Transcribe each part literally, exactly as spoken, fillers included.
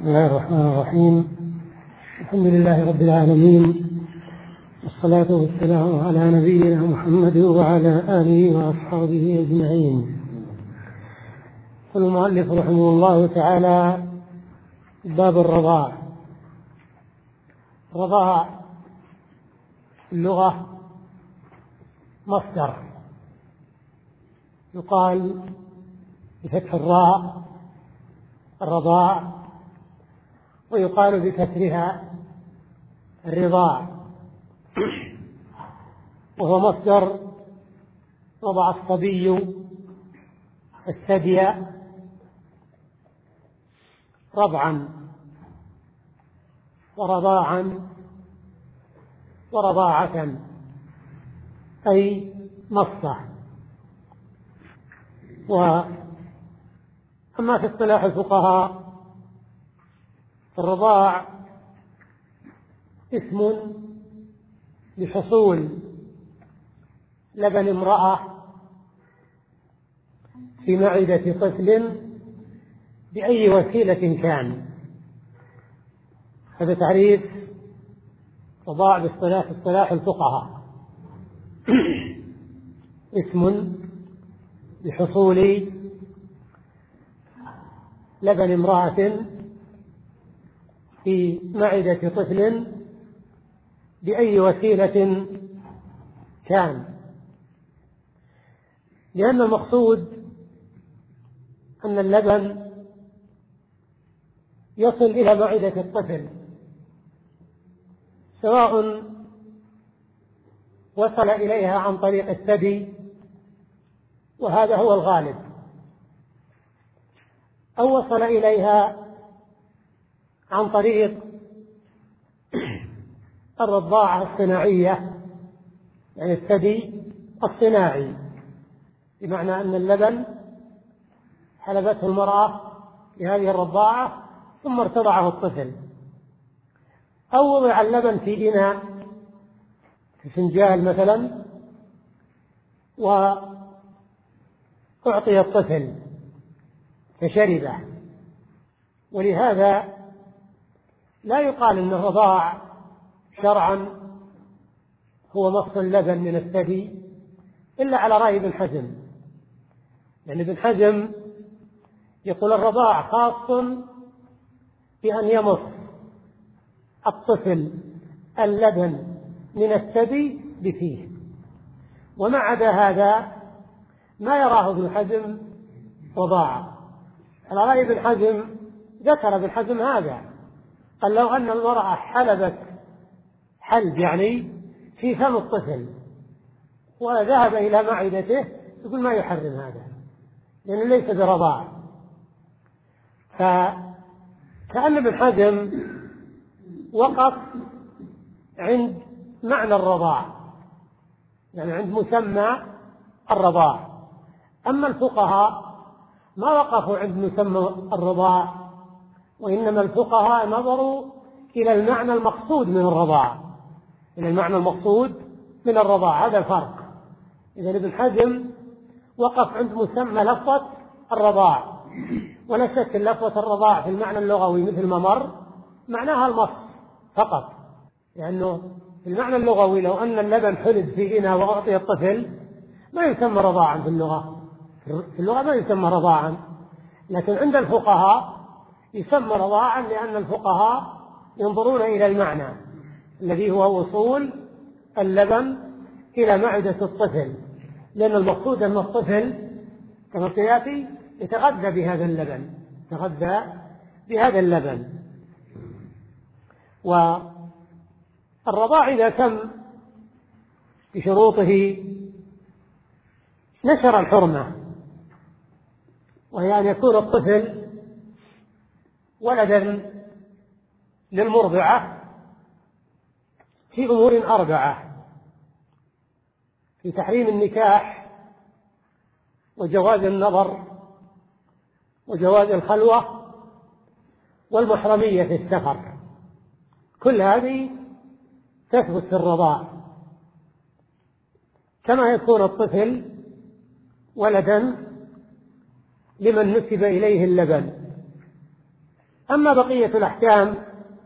بسم الله الرحمن الرحيم. الحمد لله رب العالمين، والصلاة والسلام على نبينا محمد وعلى آله وأصحابه أجمعين. قال المؤلف رحمه الله تعالى: باب الرضاع. الرضاع اللغة مصدر يقال بفتح الراء الرضاع، ويقال بكسرها الرضاع، وهو مصدر وضع الصبي الثدي رضعا ورضاعا ورضاعة، أي مصة. وأما في اصطلاح الفقهاء الرضاع اسم لحصول لبن امرأة في معدة طفل بأي وسيلة كان. هذا تعريف رضاع باصطلاح اصطلاح الفقهاء اسم لحصول لبن امرأة في معدة طفل بأي وسيلة كان، لأن المقصود أن اللبن يصل إلى معدة الطفل، سواء وصل إليها عن طريق الثدي، وهذا هو الغالب، أو وصل إليها عن طريق الرضاعة الصناعية، يعني الثدي الصناعي، بمعنى أن اللبن حلبته المرأة لهذه الرضاعة ثم ارتضعه الطفل، أو وضع اللبن في إناء في فنجان مثلا وأعطي الطفل فشربه. ولهذا لا يقال أن الرضاع شرعا هو مص اللبن من الثدي إلا على رأي ابن حزم، لأن ابن حزم يقول الرضاع خاص بأن يمص الطفل اللبن من الثدي بفيه، وما عدا هذا ما يراه ابن حزم رضاعة. على رأي ابن حزم ذكر ابن حزم هذا، قال لو أن المرأة حلبت حلب يعني في فم الطفل وذهب إلى معدته يقول ما يحرم هذا، لأنه ليس برضاع. فكأن ابن حزم وقف عند معنى الرضاع، يعني عند مسمى الرضاع. أما الفقهاء ما وقفوا عند مسمى الرضاع، وإنما الفقهاء نظروا إلى المعنى المقصود من الرضاع، إلى المعنى المقصود من الرضاع، هذا الفرق. إذا ابن حزم وقف عند مسمى لفظة الرضاع، ولا شك لفظة الرضاع في المعنى اللغوي مثل ما مر معناها المص فقط، لأنه في المعنى اللغوي لو أن اللبن حلب في إناء وأعطي الطفل ما يسمى رضاعا في اللغة، في اللغة ما يسمى رضاعا، لكن عند الفقهاء يسمى رضاعا، لأن الفقهاء ينظرون إلى المعنى الذي هو وصول اللبن إلى معدة الطفل، لأن المقصود أن الطفل كما سيأتي يتغذى بهذا اللبن، يتغذى بهذا اللبن. والرضاع إذا تم بشروطه نشر الحرمة، وهي أن يكون الطفل ولدا للمرضعة في أمور أربعة: في تحريم النكاح، وجواز النظر، وجواز الخلوة، والمحرمية في السفر. كل هذه تثبت في الرضاع، كما يكون الطفل ولدا لمن نسب إليه اللبن، أما بقية الأحكام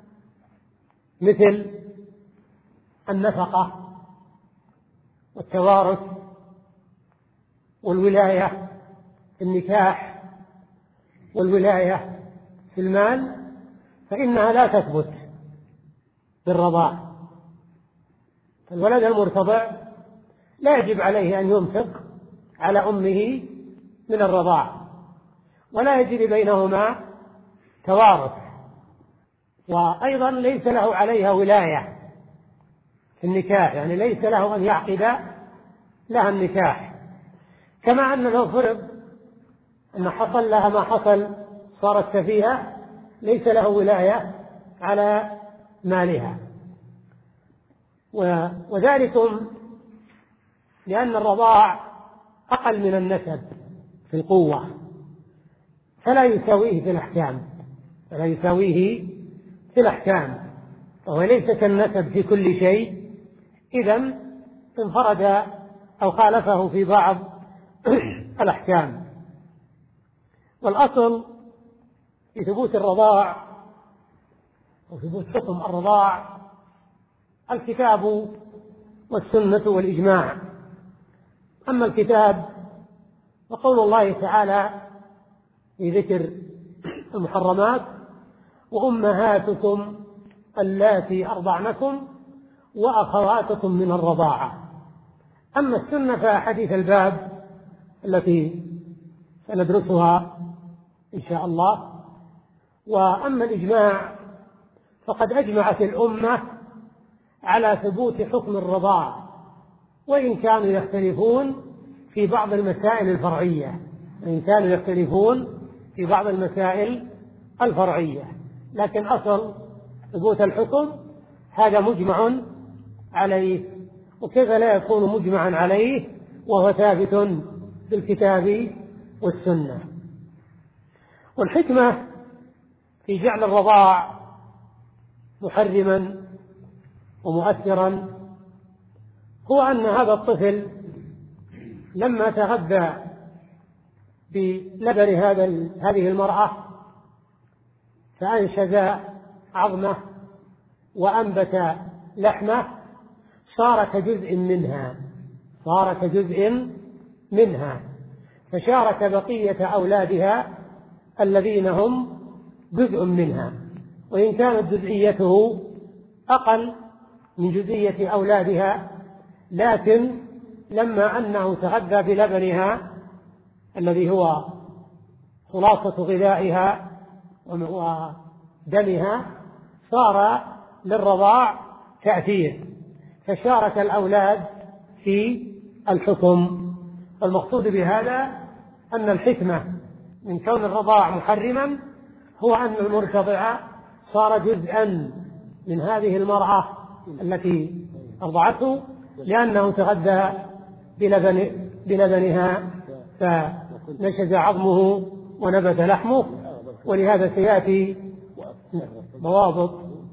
مثل النفقة والتوارث والولاية في النكاح والولاية في المال فإنها لا تثبت بالرضاع. الولد المرتضع لا يجب عليه أن ينفق على أمه من الرضاع، ولا يجري بينهما توارث، وأيضا ليس له عليها ولاية في النكاح، يعني ليس له أن يعقد لها النكاح. كما أن لو فرض أن حصل لها ما حصل صارت سفيهة ليس له ولاية على مالها. وذلكم لأن الرضاع أقل من النسب في القوة فلا يساويه في الأحكام فلا يساويه في الأحكام وهو ليس كالنسب في كل شيء، إذن انفرد أو خالفه في بعض الأحكام. والأصل في ثبوت الرضاع وثبوت حكم الرضاع الكتاب والسنة والإجماع. أما الكتاب وقول الله تعالى في ذكر المحرمات وأمهاتكم اللاتي أرضعنكم وأخواتكم من الرضاعة. أما السنة فحديث الباب التي سندرسها إن شاء الله. وأما الإجماع فقد أجمعت الأمة على ثبوت حكم الرضاع، وإن كانوا يختلفون في بعض المسائل الفرعية وإن كانوا يختلفون في بعض المسائل الفرعية لكن أصل ثبوت الحكم هذا مجمع عليه، وكيف لا يكون مجمعا عليه وهو ثابت بالكتاب والسنة. والحكمة في جعل الرضاع محرما ومؤثرا هو أن هذا الطفل لما تغذى بلبن هذه المرأة فأنشز عظمه وأنبت لحمه صار كجزء منها صار كجزء منها فشارك بقية أولادها الذين هم جزء منها، وإن كانت جزئيته أقل من جزئية أولادها، لكن لما أنه تغذى بلبنها الذي هو خلاصة غذائها ودمها صار للرضاع تأثير فشارك الأولاد في الحكم. المقصود بهذا أن الحكمة من كون الرضاع محرما هو أن المرتضع صار جزءا من هذه المرأة التي أرضعته لأنه تغذى بلبن بلبنها فنشز عظمه ونبت لحمه. ولهذا سيأتي ضوابط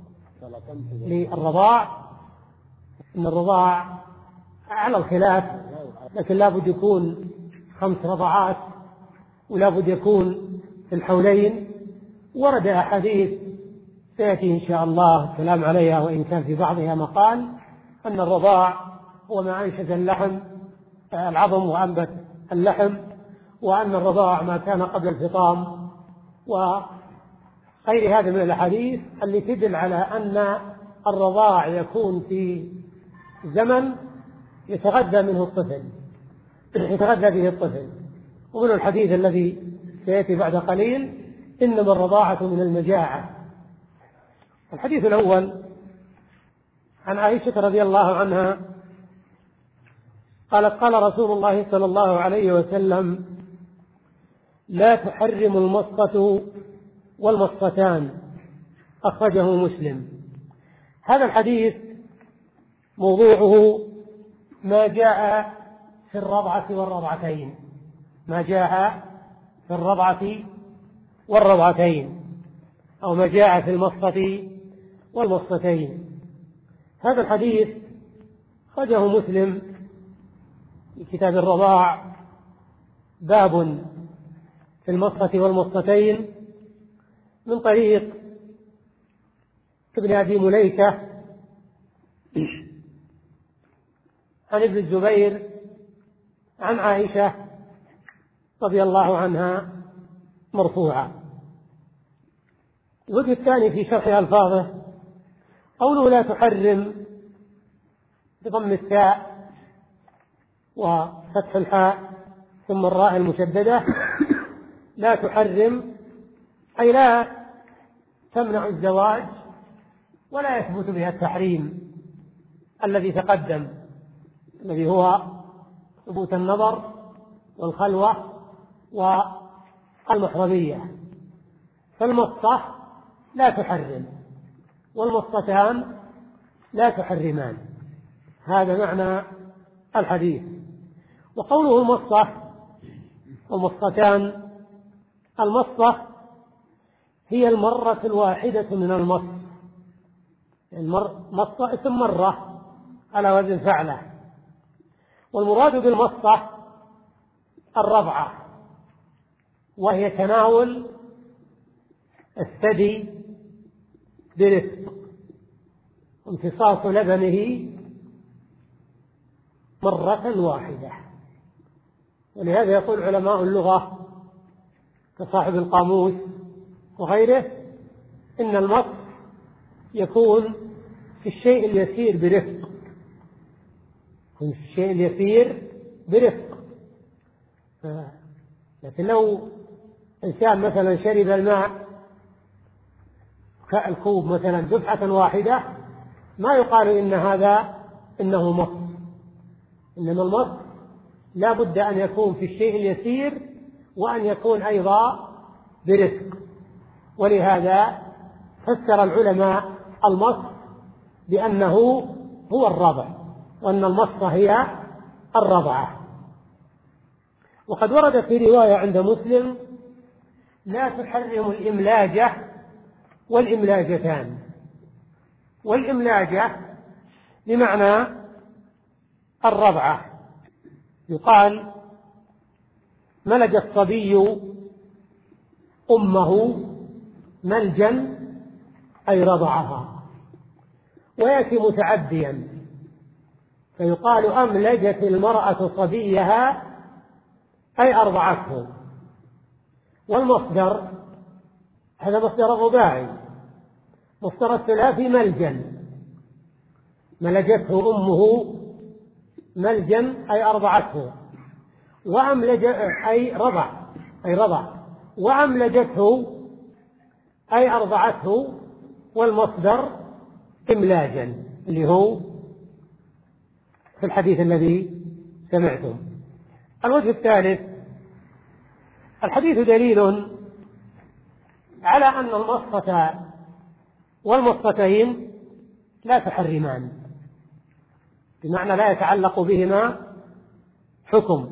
للرضاع، أن الرضاع على الخلاف لكن لا بد يكون خمس رضعات ولا بد يكون في الحولين. ورد أحاديث سيأتي إن شاء الله كلام عليها وإن كان في بعضها مقال أن الرضاع هو ما أنشز اللحم العظم وأنبت اللحم، وأن الرضاع ما كان قبل الفطام وغير هذا من الأحاديث اللي تدل على أن الرضاع يكون في زمن يتغذى منه الطفل يتغذى به الطفل. ومن الحديث الذي سيأتي بعد قليل إنما الرضاعة من المجاعة. الحديث الأول عن عائشة رضي الله عنها قالت قال رسول الله صلى الله عليه وسلم لا تحرم المصة والمصتان، أخرجه مسلم. هذا الحديث موضوعه ما جاء في الرضعة والرضعتين ما جاء في الرضعة والرضعتين أو ما جاء في المصة والمصتين. هذا الحديث أخرجه مسلم في كتاب الرضاع باب في المصة والمصتين من طريق ابن أبي مليكة عن ابن الزبير عن عائشة رضي الله عنها مرفوعا. الوجه الثاني في شرح ألفاظه قوله لا تحرم بضم التاء وفتح الحاء ثم الراء المشددة، لا تحرم أي لا تمنع الزواج ولا يثبت بها التحريم الذي تقدم، الذي هو ثبوت النظر والخلوة والمحرمية. فالمصة لا تحرم والمصتان لا تحرمان، هذا معنى الحديث. وقوله المصة ومصتان، المصة هي المرة الواحدة من المص، المصة اسم مرة على وزن فعلة، والمراد بالمصة الرضعة، وهي تناول الثدي برفق امتصاص لبنه مرة واحدة. ولهذا يقول علماء اللغة كصاحب القاموس وغيره إن المص يكون في الشيء اليسير برفق، يكون في الشيء اليسير برفق. لكن لو إنسان مثلا شرب الماء كالكوب مثلا دفعة واحدة ما يقال إن هذا إنه مص، إنما المص لا بد أن يكون في الشيء اليسير وأن يكون أيضا برفق. ولهذا فسر العلماء المص بأنه هو الرضع، وأن المصة هي الرضعة. وقد ورد في رواية عند مسلم لا تحرم الإملاجة والإملاجتان. والإملاجة بمعنى الرضعة، يقال ملج الصبي أمه ملجا أي رضعها، ويأتي متعديا فيقال أملجت المرأة صبيها أي أرضعته. والمصدر هذا مصدر الرباعي، مصدر الثلاثي ملجا، ملجته أمه ملجا أي أرضعته، وأملج أي رضع أي رضع وأملجته أي أرضعته. والمصدر إملاجا اللي هو في الحديث الذي سمعتم. الوجه الثالث، الحديث دليل على أن المصة والمصتين لا تحرمان، بمعنى لا يتعلق بهما حكم،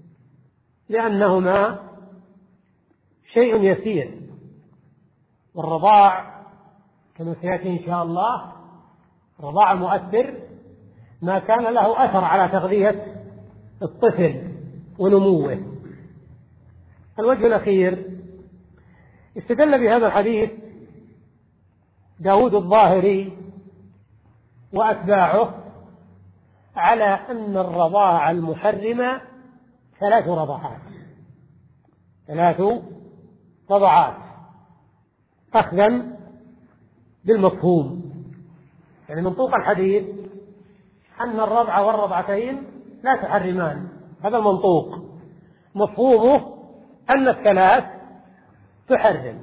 لأنهما شيء يسير. والرضاع كما سيأتي إن شاء الله رضاع مؤثر ما كان له أثر على تغذية الطفل ونموه. الوجه الأخير، استدل بهذا الحديث داود الظاهري وأتباعه على أن الرضاع المحرمة ثلاث رضعات ثلاث رضعات أخذا بالمفهوم، يعني منطوق الحديث أن الرضع والرضعتين لا تحرمان، هذا المنطوق. مفهومه أن الثلاث تحرم.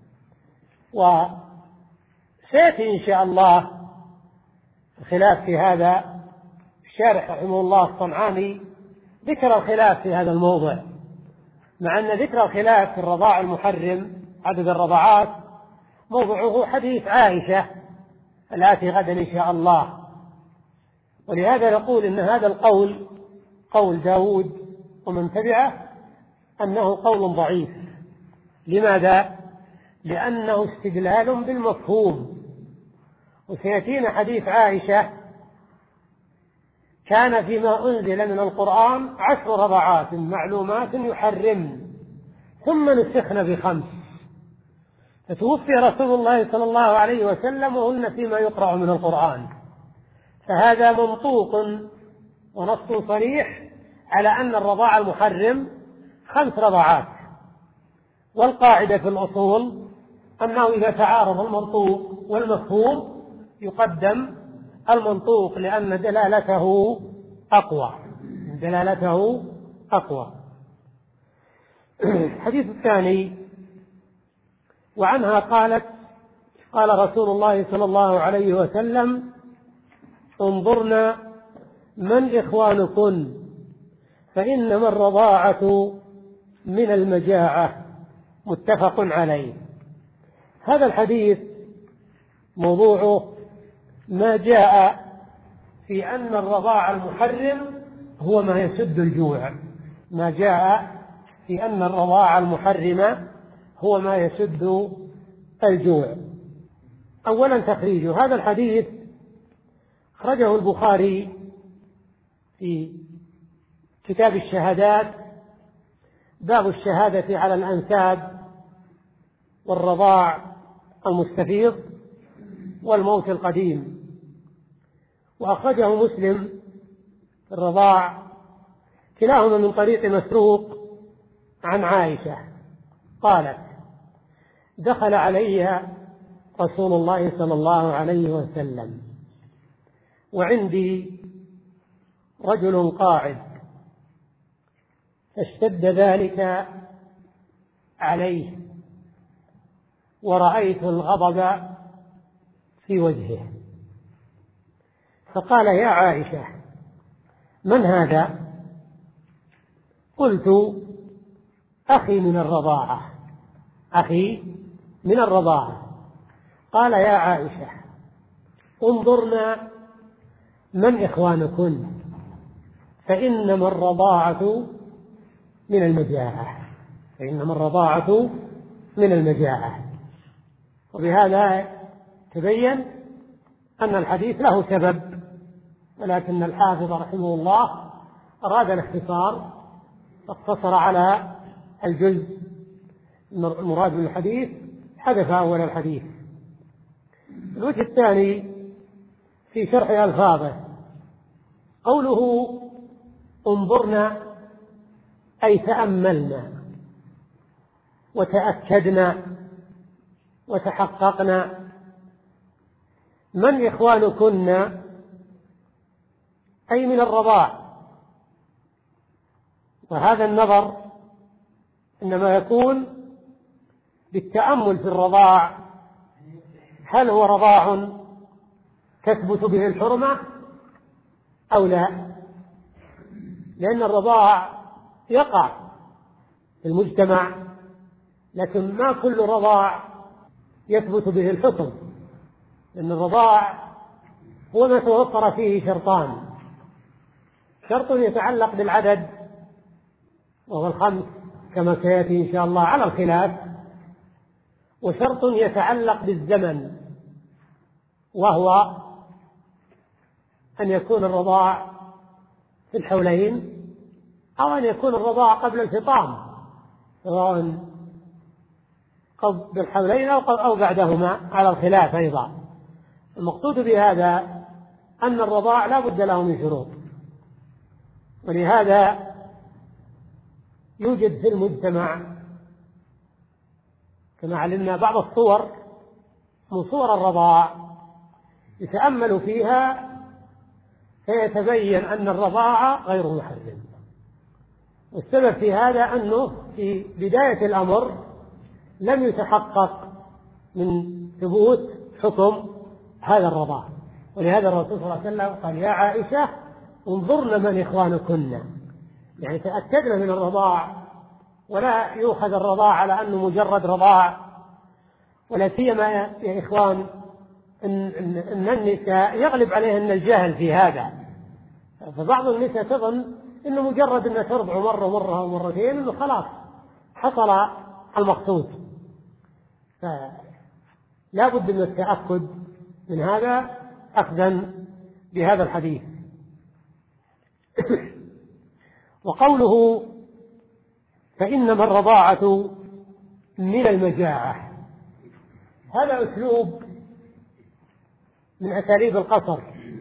وسيأتي إن شاء الله الخلاف في هذا، الشارح رحمه الله الصنعاني ذكر الخلاف في هذا الموضوع، مع أن ذكر الخلاف في الرضاع المحرم عدد الرضعات موضوعه حديث عائشة الآتي غدا إن شاء الله. ولهذا نقول إن هذا القول قول داود ومن تبعه أنه قول ضعيف. لماذا؟ لأنه استدلال بالمفهوم. وسيأتينا حديث عائشة كان فيما أنزل من القرآن عشر رضعات معلومات يحرم ثم نسخن بخمس، فتوفي رسول الله صلى الله عليه وسلم وهن فيما يقرأ من القرآن، فهذا منطوق ونص صريح على أن الرضاع المحرم خمس رضعات. والقاعدة في الأصول أنه إذا تعارض المنطوق والمفهوم يقدم المنطوق لأن دلالته أقوى دلالته أقوى. الحديث الثاني وعنها قالت قال رسول الله صلى الله عليه وسلم: انظرنا من إخوانكن فإنما الرضاعة من المجاعة. متفق عليه. هذا الحديث موضوعه ما جاء في أن الرضاع المحرم هو ما يسد الجوع ما جاء في أن الرضاع المحرم هو ما يسد الجوع. أولا تخريج هذا الحديث أخرجه البخاري في كتاب الشهادات، باب الشهادة على الأنساب والرضاع المستفيض والموت القديم. وأخرجه مسلم في الرضاع كلاهما من طريق مسروق عن عائشة قالت: دخل علي رسول الله صلى الله عليه وسلم وعندي رجل قاعد، فاشتد ذلك عليه ورأيت الغضب في وجهه، فقال: يا عائشة من هذا؟ قلت: أخي من الرضاعة أخي من الرضاعة. قال: يا عائشة انظرنا من إخوانكن فإنما الرضاعة من المجاعة فإنما الرضاعة من المجاعة. وبهذا تبين أن الحديث له سبب، ولكن الحافظ رحمه الله أراد الاختصار فاقتصر على الجزء المراد من الحديث، حدث أول الحديث. الوجه الثاني في شرح ألفاظه قوله: انظرنا أي تأملنا وتأكدنا وتحققنا. من إخوانكن أي من الرضاع، وهذا النظر إنما يكون بالتأمل في الرضاع، هل هو رضاع تثبت به الحرمة أو لا؟ لأن الرضاع يقع في المجتمع، لكن ما كل رضاع يثبت به الحكم، لأن الرضاع هو ما توفر فيه شرطان: شرط يتعلق بالعدد وهو الخمس كما سيأتي إن شاء الله على الخلاف، وشرط يتعلق بالزمن وهو أن يكون الرضاع في الحولين أو أن يكون الرضاع قبل الفطام، سواء قبل الحولين أو بعدهما على الخلاف أيضا. المقصود بهذا أن الرضاع لا بد له من شروط، ولهذا يوجد في المجتمع كما علمنا بعض الصور من صور الرضاع يتأمل فيها فيتبين أن الرضاعة غير محرم. والسبب في هذا أنه في بداية الأمر لم يتحقق من ثبوت حكم هذا الرضاع، ولهذا الرسول صلى الله عليه وسلم قال: يا عائشة انظرن من إخوانكن، يعني تأكدنا من الرضاع، ولا يؤخذ الرضاع على أنه مجرد رضاع. ولا سيما يا إخوان أن النساء يغلب عليهن الجهل في هذا، فبعض النساء تظن أنه مجرد أن ترضع مرة مرة أو مرتين أنه خلاص حصل المقصود، فلا بد من التأكد من هذا أخذا بهذا الحديث. وقوله فإنما الرضاعة من المجاعة، هذا أسلوب من أساليب القصر،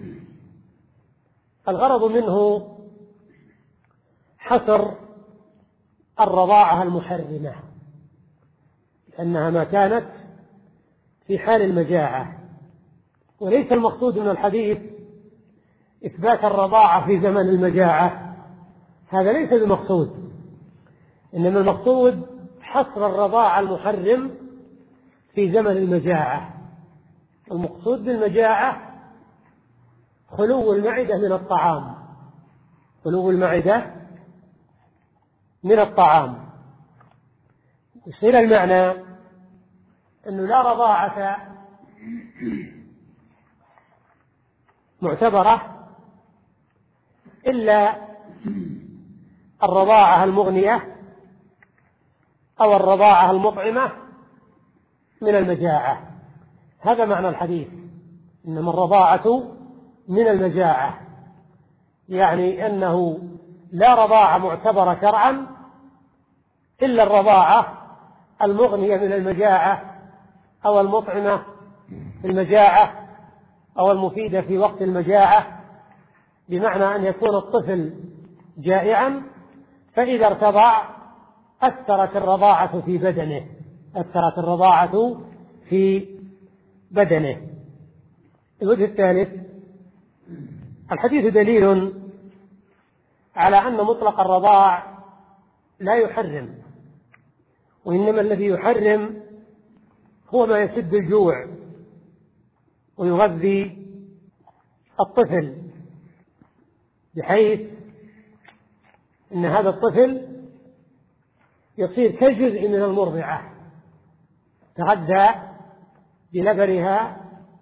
الغرض منه حصر الرضاعة المحرمة، لأنها ما كانت في حال المجاعة، وليس المقصود من الحديث إثبات الرضاعة في زمن المجاعة، هذا ليس بمقصود، إنما المقصود حصر الرضاعة المحرم في زمن المجاعة. المقصود بالمجاعة خلو المعدة من الطعام، خلو المعدة من الطعام، يصير المعنى أنه لا رضاعة معتبرة إلا الرضاعة المغنية أو الرضاعة المطعمة من المجاعة. هذا معنى الحديث، إنما الرضاعة من المجاعة، يعني أنه لا رضاعة معتبرة شرعا إلا الرضاعة المغنية من المجاعة أو المطعمة في المجاعة أو المفيدة في وقت المجاعة، بمعنى أن يكون الطفل جائعا فإذا ارتضع أثرت الرضاعة في بدنه، أثرت الرضاعة في بدنه. الوجه الثالث، الحديث دليل على أن مطلق الرضاع لا يحرم، وإنما الذي يحرم هو ما يسد الجوع ويغذي الطفل، بحيث أن هذا الطفل يصير كجزء من المرضعة، تغذى بلبنها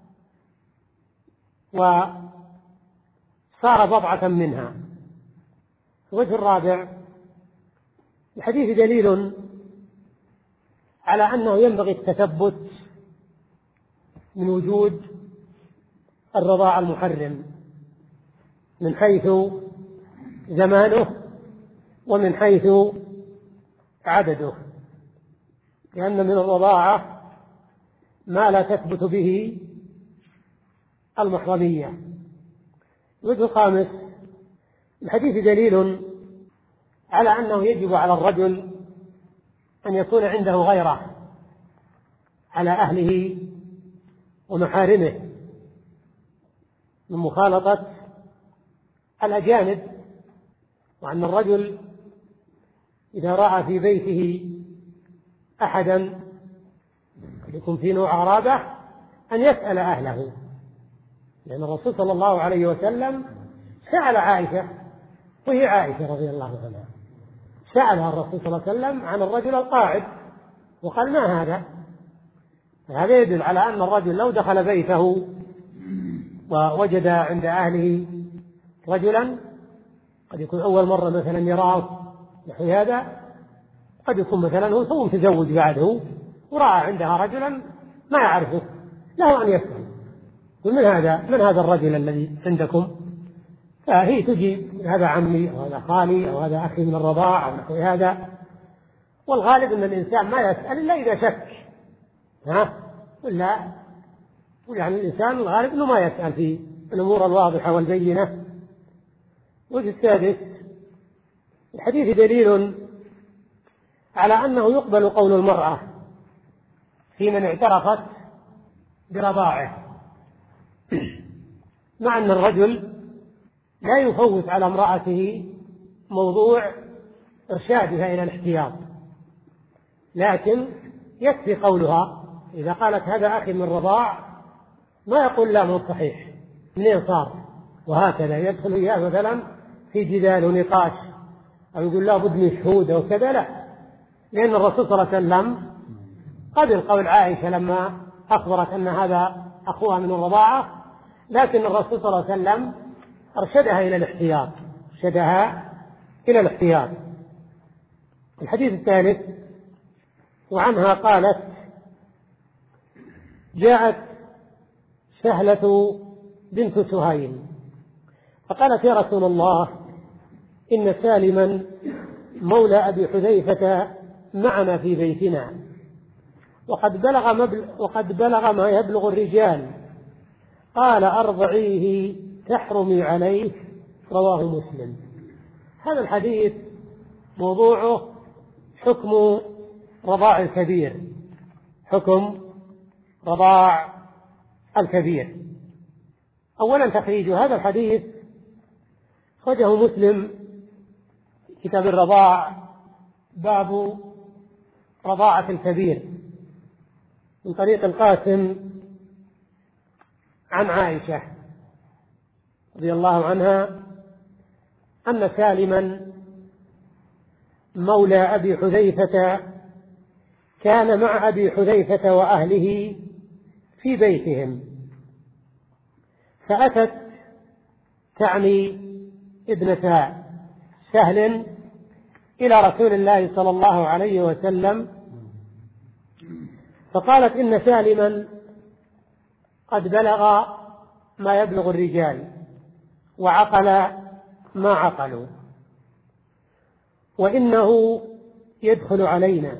وصار بضعة منها. الوجه الرابع، الحديث دليل على أنه ينبغي التثبت من وجود الرضاع المحرم من حيث زمانه ومن حيث عدده، لأن من الرضاعة ما لا تثبت به المحرمية. الوجه الخامس، الحديث دليل على أنه يجب على الرجل أن يكون عنده غيرة على أهله ومحارمه من مخالطة الأجانب، وأن الرجل إذا رأى في بيته أحدا يكون في نوع غرابة أن يسأل أهله، لأن الرسول صلى الله عليه وسلم سأل عائشة، وهي عائشة رضي الله عنها، سألها الرسول صلى الله عليه وسلم عن الرجل القاعد وقال ما هذا. هذا يدل على أن الرجل لو دخل بيته ووجد عند أهله رجلا قد يكون أول مرة مثلا يراه نحو هذا، قد يكون مثلا هو ثم تزوج بعده ورأى عندها رجلا ما يعرفه، له أن يسأل من هذا من هذا الرجل الذي عندكم، فهي تجيب هذا عمي أو هذا خالي أو هذا أخي من الرضاع أو نحو هذا. والغالب أن الإنسان ما يسأل إلا إذا شك، ها ولا يعني الإنسان الغالب أنه ما يسأل في الأمور الواضحة والبينة. وجه السادس، الحديث دليل على أنه يقبل قول المرأة في من اعترفت برضاعه، مع أن الرجل لا يفوت على امرأته موضوع إرشادها إلى الاحتياط، لكن يكفي قولها إذا قالت هذا أخي من رضاع، ما يقول لا مو صحيح منين صار، وهكذا يدخل إياه مثلا في جدال ونقاش أو يقول لا بد من شهود أو كذا، لا، لأن الرسول صلى الله عليه وسلم قبل قول عائشة لما أخبرت أن هذا أخوها من الرضاعة، لكن الرسول صلى الله عليه وسلم أرشدها إلى الاحتياط، أرشدها إلى الاحتياط. الحديث الثالث، وعنها قالت جاءت سهلة بنت سهيل فقالت يا رسول الله إن سالما مولى أبي حذيفة معنا في بيتنا، وقد بلغ, مبلغ وقد بلغ ما يبلغ الرجال، قال أرضعيه تحرمي عليه، رواه مسلم. هذا الحديث موضوعه حكم رضاع الكبير، حكم رضاع الكبير. أولا تخريج هذا الحديث خرجه مسلم في كتاب الرضاع، باب رضاعة الكبير، من طريق القاسم عن عائشة رضي الله عنها أن سالما مولى أبي حذيفة كان مع أبي حذيفة وأهله في بيتهم، فأتت تعني ابنة سهل إلى رسول الله صلى الله عليه وسلم، فقالت إن سالما قد بلغ ما يبلغ الرجال وعقل ما عقلوا، وإنه يدخل علينا،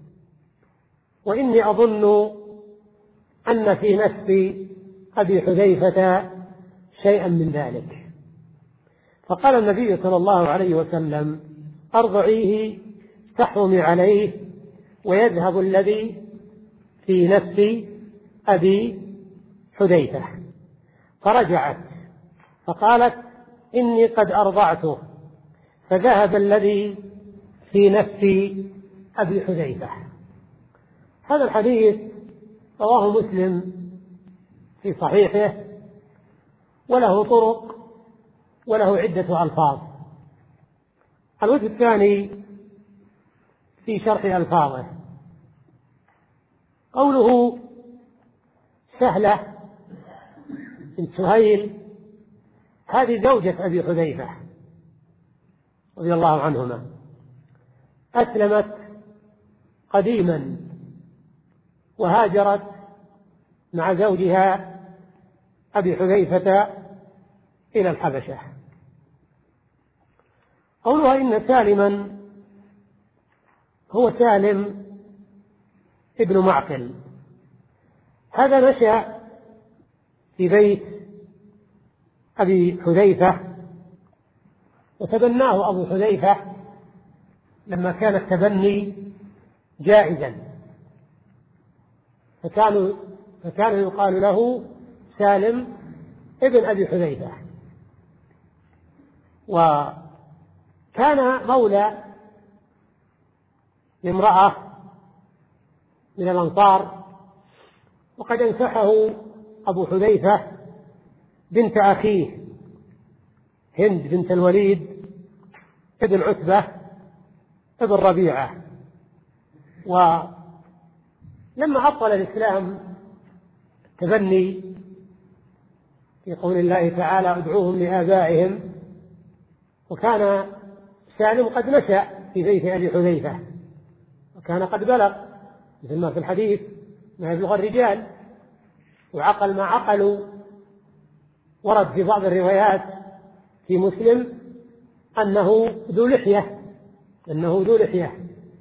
وإني أظن أن في نفس أبي حذيفة شيئا من ذلك. فقال النبي صلى الله عليه وسلم أرضعيه تحرمي عليه ويذهب الذي في نفس أبي حذيفة. فرجعت فقالت إني قد أرضعته، فذهب الذي في نفس أبي حذيفة. هذا الحديث رواه مسلم في صحيحه، وله طرق وله عدة ألفاظ. الوجه الثاني في شرح ألفاظه، قوله سهلة بنت سهيل، هذه زوجة أبي حذيفة رضي الله عنهما، أسلمت قديما وهاجرت مع زوجها أبي حذيفة إلى الحبشة. قولها إن سالما هو سالم ابن معقل، هذا نشأ في بيت أبي حذيفة، وتبناه أبو حذيفة لما كان التبني جائزا، فكانوا فكان يقال له سالم ابن أبي حذيفة. وكان مولى لامرأة من الأنصار، وقد انكحه أبو حذيفة بنت أخيه هند بنت الوليد ابن عتبة ابن ربيعة. ولما أبطل الإسلام تبني في قول الله تعالى ادعوهم لآبائهم، وكان سالم قد نشأ في بيت أبي حذيفة، وكان قد بلغ مثل ما في الحديث ما يبلغ الرجال وعقل ما عقلوا. ورد في بعض الروايات في مسلم أنه ذو لحية أنه ذو لحية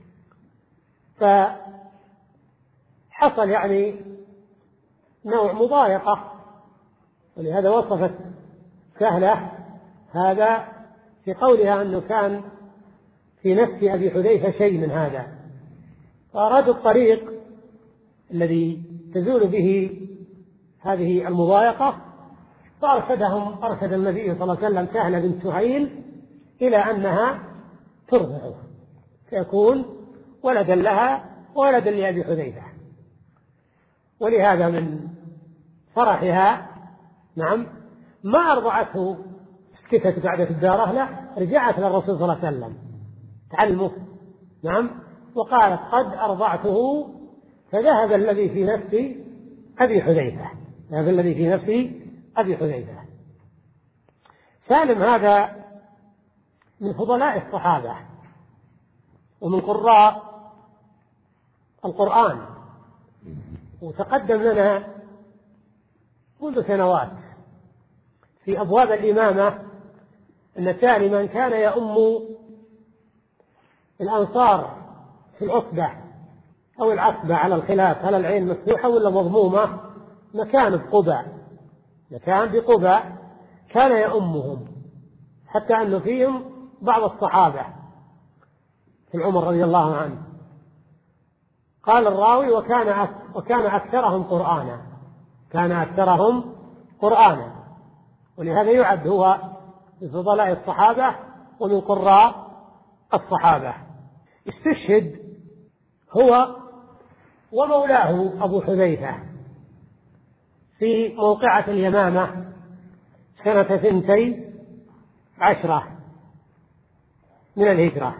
فحصل يعني نوع مضايقة، ولهذا وصفت سهلة هذا في قولها أنه كان في نفس أبي حذيفة شيء من هذا. فأرادوا الطريق الذي تزول به هذه المضايقة، فأرشدهم أرشد النبي صلى الله عليه وسلم سهلة بنت سهيل إلى أنها ترضعه فيكون ولدا لها وولدا لأبي حذيفة. ولهذا من فرحها نعم ما أرضعته سكتت بعد الدارة، لا، رجعت للرسول صلى الله عليه وسلم تعلمه نعم وقالت قد أرضعته، فذهب الذي في نفس أبي حذيفة ذهب الذي في نفس أبي حذيفة. سالم هذا من فضلاء الصحابة ومن قراء القرآن، وتقدم لنا منذ سنوات في أبواب الإمامة أن سالما كان يؤم الأنصار في العصبة أو العتبة على الخلاف، هل العين مفتوحة ولا مضمومة؟ مكان بقباء، مكان بقباء كان يؤمهم، حتى أنه فيهم بعض الصحابة في عمر رضي الله عنه. قال الراوي وكان وكان أكثرهم قرآنا، كان أكثرهم قرآنا، ولهذا يعد هو من فضلاء الصحابة ومن قراء الصحابة. استشهد هو ومولاه أبو حذيفة في موقعة اليمامة سنة ثنتي عشرة من الهجرة.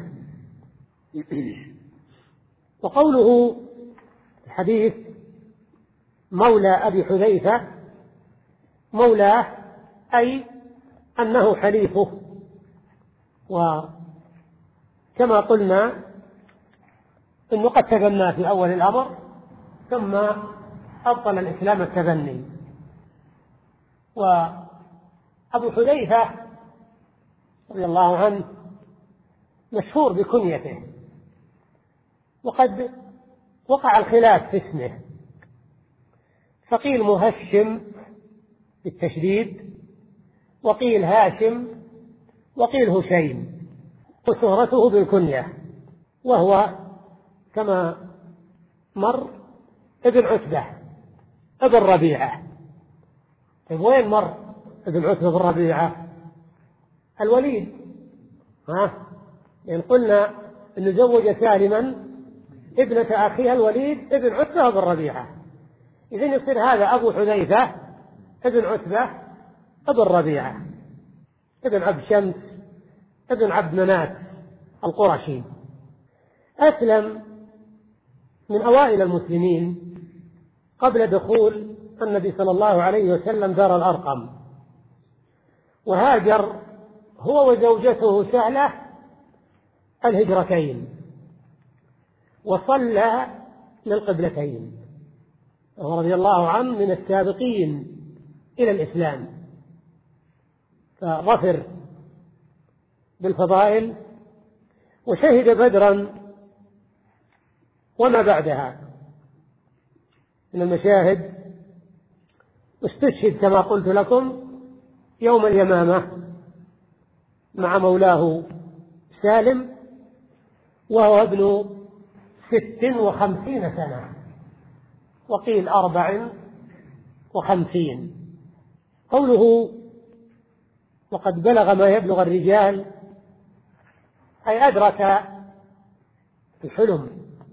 وقوله الحديث مولى أبي حذيفة، مولاه أي أنه حليفه، وكما قلنا إنه قد تبنى في أول الأمر ثم أبطل الإسلام التبني. وأبو حذيفة رضي الله عنه مشهور بكنيته، وقد وقع الخلاف في اسمه، فقيل مهشم بالتشديد، وقيل هاشم، وقيل هشيم، وشهرته بالكنية، وهو كما مر ابن عتبة ابن ربيعة. طيب وين مر ابن عتبة ابن ربيعة؟ الوليد، ها يعني قلنا انه زوج سالما ابنة أخيها الوليد ابن عتبة ابن ربيعة، إذن يصير هذا أبو حذيفة ابن عتبة ابن ربيعة ابن عبد شمس ابن عبد مناف القرشي. أسلم من أوائل المسلمين قبل دخول النبي صلى الله عليه وسلم دار الأرقم، وهاجر هو وزوجته سهلة الهجرتين، وصلى للقبلتين، رضي الله عنه من السابقين إلى الإسلام، فظفر بالفضائل، وشهد بدرا وما بعدها من المشاهد، واستشهد كما قلت لكم يوم اليمامة مع مولاه سالم، وهو ابن ست وخمسين سنة، وقيل أربع وخمسين. قوله وقد بلغ ما يبلغ الرجال، أي أدرك الحلم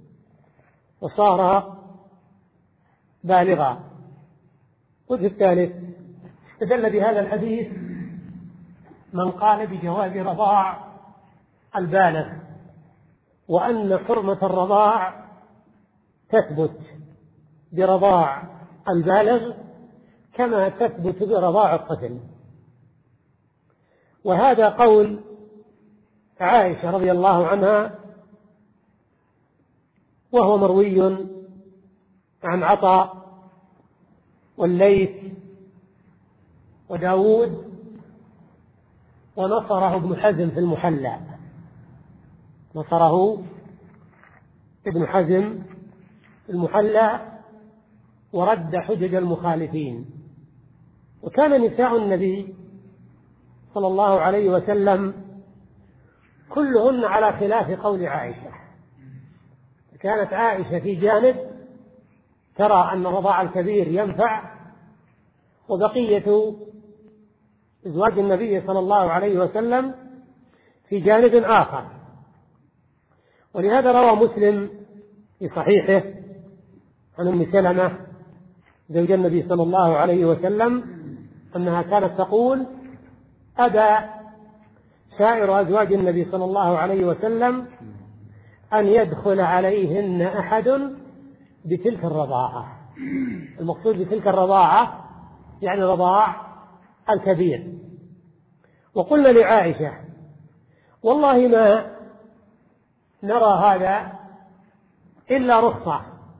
وصار بالغا. والوجه الثالث استدل بهذا الحديث من قال بجواز رضاع البالغ، وأن حرمة الرضاع تثبت برضاع البالغ كما تثبت برضاع الطفل. وهذا قول عائشة رضي الله عنها، وهو مروي عن عطاء والليث وداود، ونصره ابن حزم في المحلى، نصره ابن حزم في المحلى ورد حجج المخالفين. وكان نساء النبي صلى الله عليه وسلم كلهن على خلاف قول عائشة. كانت عائشة في جانب ترى أن رضاع الكبير ينفع، وبقية أزواج النبي صلى الله عليه وسلم في جانب آخر. ولهذا روى مسلم في صحيحه عن أم سلمة زوج النبي صلى الله عليه وسلم أنها كانت تقول: أبى سائر أزواج النبي صلى الله عليه وسلم أن يدخل عليهن أحد بتلك الرضاعة. المقصود بتلك الرضاعة يعني رضاع الكبير. وقلنا لعائشة: والله ما نرى هذا إلا رخصة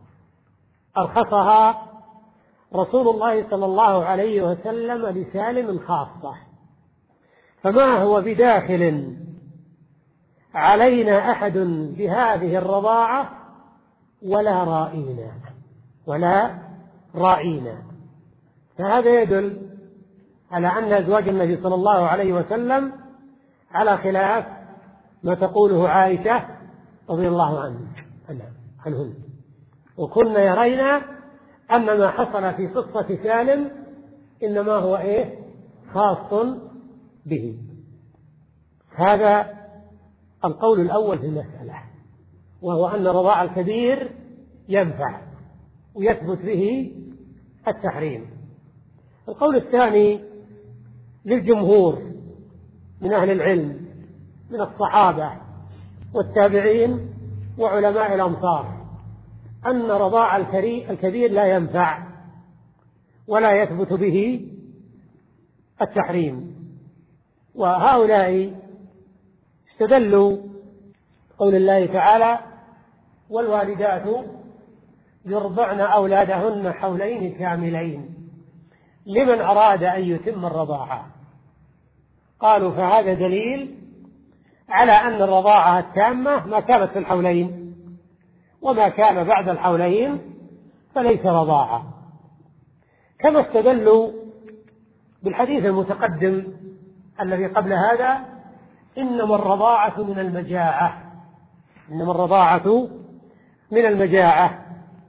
أرخصها رسول الله صلى الله عليه وسلم لسالم خاصة، فما هو بداخل علينا أحد بهذه الرضاعة ولا رائنا ولا رائنا. فهذا يدل على أن أزواج النبي صلى الله عليه وسلم على خلاف ما تقوله عائشة رضي الله عنهن، وكن يرين أن ما حصل في قصة سالم إنما هو إيه؟ خاص به. هذا القول الأول في المسألة، وهو أن رضاع الكبير ينفع ويثبت به التحريم. القول الثاني للجمهور من أهل العلم من الصحابة والتابعين وعلماء الأمصار أن رضاع الكبير لا ينفع ولا يثبت به التحريم. وهؤلاء استدلوا قول الله تعالى: والوالدات يرضعن أولادهن حولين كاملين لمن أراد أن يتم الرضاعة. قالوا فهذا دليل على أن الرضاعة التامة ما كانت في الحولين، وما كان بعد الحولين فليس رضاعة. كما استدلوا بالحديث المتقدم الذي قبل هذا: إنما الرضاعة من المجاعة، إنما الرضاعة من المجاعة.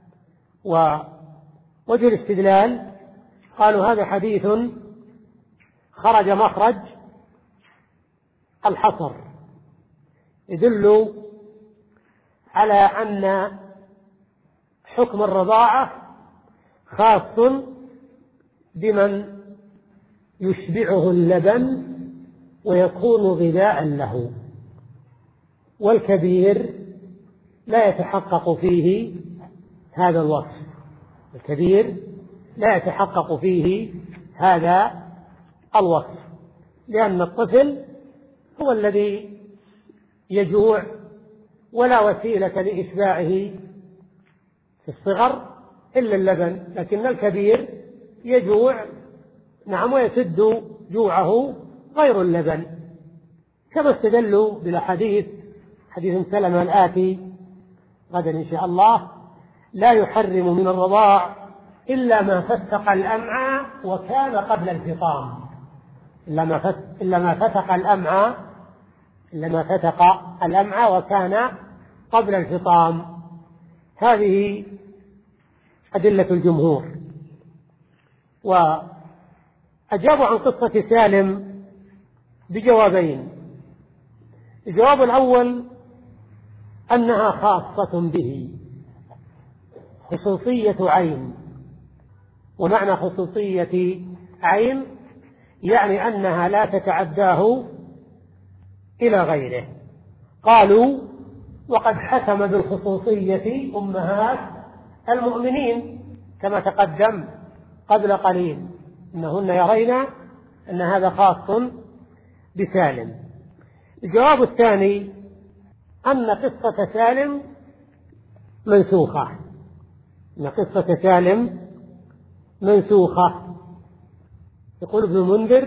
ووجه الاستدلال قالوا هذا حديث خرج مخرج الحصر، يدل على أن حكم الرضاعة خاص بمن يشبعه اللبن ويكون غذاء له، والكبير لا يتحقق فيه هذا الوصف، الكبير لا يتحقق فيه هذا الوصف، لأن الطفل هو الذي يجوع ولا وسيلة لإشباعه في الصغر إلا اللبن، لكن الكبير يجوع نعم ويسد جوعه غير اللبن. كما استدلوا بالحديث حديث سلمة الآتي غدا إن شاء الله: لا يحرم من الرضاع إلا ما فتق الأمعاء وكان قبل الفطام، إلا ما فتق, إلا ما فتق الأمعاء إلا ما فتق الأمعاء وكان قبل الفطام. هذه أدلة الجمهور. وأجابوا عن قصة سالم بجوابين: الجواب الأول أنها خاصة به، خصوصية عين. ومعنى خصوصية عين يعني أنها لا تتعداه إلى غيره. قالوا: وقد حكم بالخصوصية أمهات المؤمنين كما تقدم قبل قليل، إنهن يرين أن هذا خاص بسالم. الجواب الثاني أن قصة سالم منسوخة، أن قصة سالم منسوخة. يقول ابن المنذر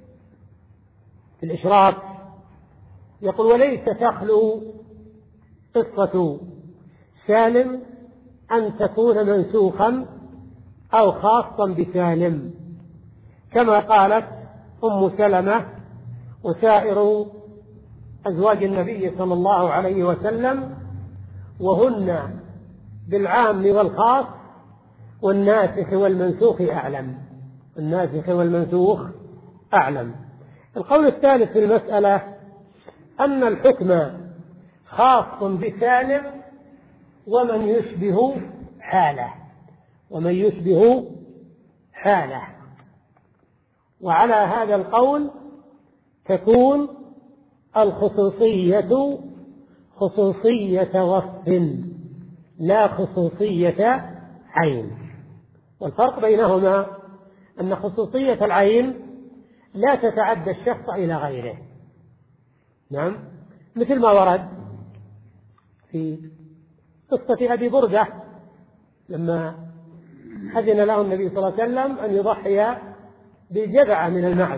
في الإشراف، يقول: وليس تخلو قصة سالم أن تكون منسوخا أو خاصا بسالم، كما قالت أم سلمة وسائر أزواج النبي صلى الله عليه وسلم، وهن بالعام والخاص والناسخ والمنسوخ أعلم، الناسخ والمنسوخ أعلم. القول الثالث في المسألة أن الحكم خاص بسالم ومن يشبه حاله، ومن يشبه حاله. وعلى هذا القول تكون الخصوصية خصوصية وصف لا خصوصية عين. والفرق بينهما أن خصوصية العين لا تتعدى الشخص إلى غيره، نعم، مثل ما ورد في قصة أبي بردة لما أذن له النبي صلى الله عليه وسلم أن يضحي بجذعة من المعز،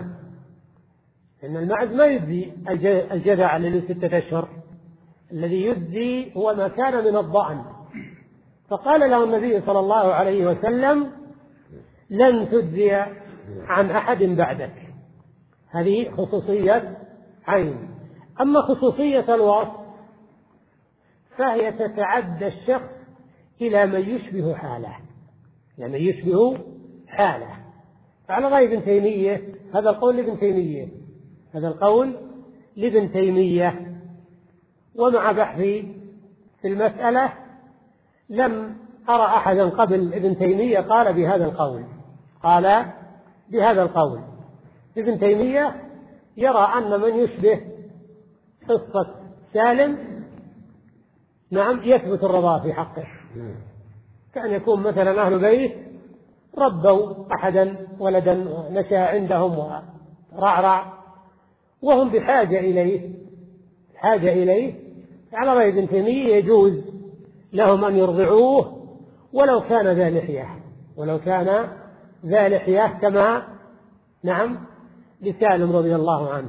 لأن المعز ما يجزي الجذع الذي ستة أشهر، الذي يجزي هو ما كان من الضأن، فقال له النبي صلى الله عليه وسلم: لن تجزي عن أحد بعدك. هذه خصوصية عين. أما خصوصية الوصف فهي تتعدى الشخص إلى من يشبه حاله، يعني من يشبه حاله. فعلى رأي ابن تيمية، هذا القول لابن تيمية هذا القول لابن تيمية ومع بحثي في المسألة لم أرى أحدا قبل ابن تيمية قال بهذا القول قال بهذا القول ابن تيمية يرى أن من يشبه قصة سالم نعم يثبت الرضا في حقه، كأن يكون مثلا أهل بيت ربوا أحدا ولدا ونشأ عندهم ورعرع وهم بحاجة إليه حاجة إليه على رأي ابن تيمية يجوز لهم أن يرضعوه ولو كان ذا لحية ولو كان ذا لحية كما نعم لسالم رضي الله عنه.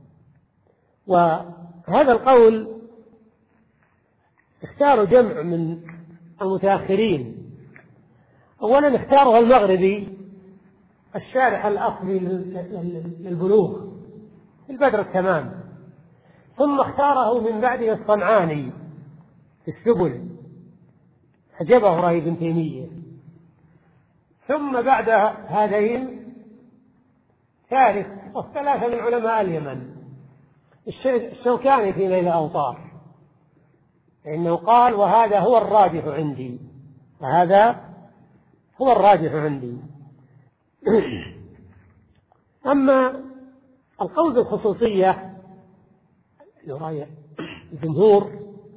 وهذا القول اختاروا جمع من المتأخرين. أولا اختاره المغربي الشارح الأصلي للبلوغ البدر التمام، ثم اختاره من بعده الصنعاني في السبل حجبه رأي ابن تيمية، ثم بعد هذين ثالث والثلاثة من علماء اليمن الشوكاني في نيل الأوطار، لأنه قال: وهذا هو الراجح عندي وهذا هو الراجح عندي. أما القول بالخصوصية لرأي الجمهور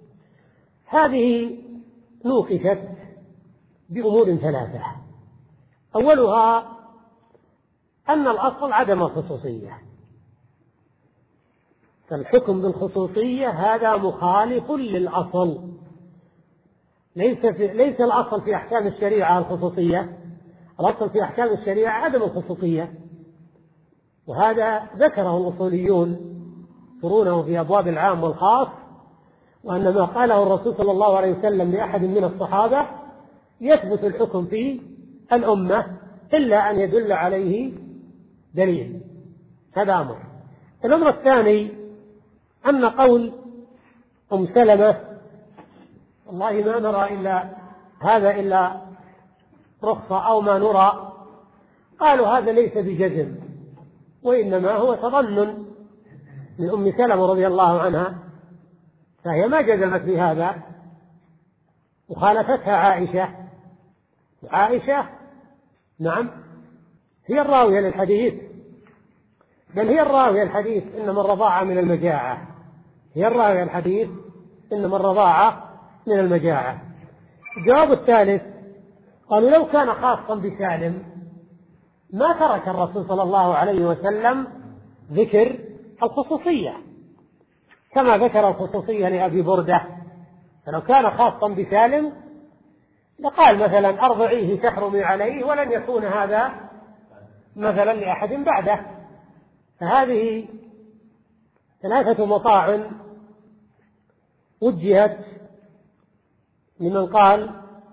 هذه نوقشت بأمور ثلاثة. أولها أن الأصل عدم الخصوصية، فالحكم بالخصوصية هذا مخالف للأصل. ليس, في ليس الأصل في أحكام الشريعة الخصوصية، الأصل في أحكام الشريعة عدم الخصوصية، وهذا ذكره الأصوليون يذكرونه في أبواب العام والخاص، وأن ما قاله الرسول صلى الله عليه وسلم لأحد من الصحابة يثبت الحكم في الأمة إلا أن يدل عليه دليل. هذا أمر. الأمر الثاني أن قول أم سلمة: والله ما نرى إلا هذا إلا رخصة أو ما نرى، قالوا هذا ليس بجزم، وإنما هو تظنن من أم سلمة رضي الله عنها، فهي ما جزمت بهذا وخالفتها عائشة. عائشة نعم هي الراوية للحديث، بل هي الراوية الحديث إنما الرضاعة من المجاعة، هي الراوية الحديث إنما الرضاعة من المجاعة. الجواب الثالث قالوا: لو كان خاصا بسالم ما ترك الرسول صلى الله عليه وسلم ذكر الخصوصية كما ذكر الخصوصية لأبي بردة. فلو كان خاصا بسالم لقال مثلا: أرضعيه تحرمي عليه، ولن يكون هذا مثلا لأحد بعده. فهذه ثلاثة مطاعن وجهت لمن قال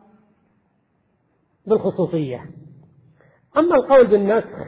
بالخصوصية. أما القول بالنسخ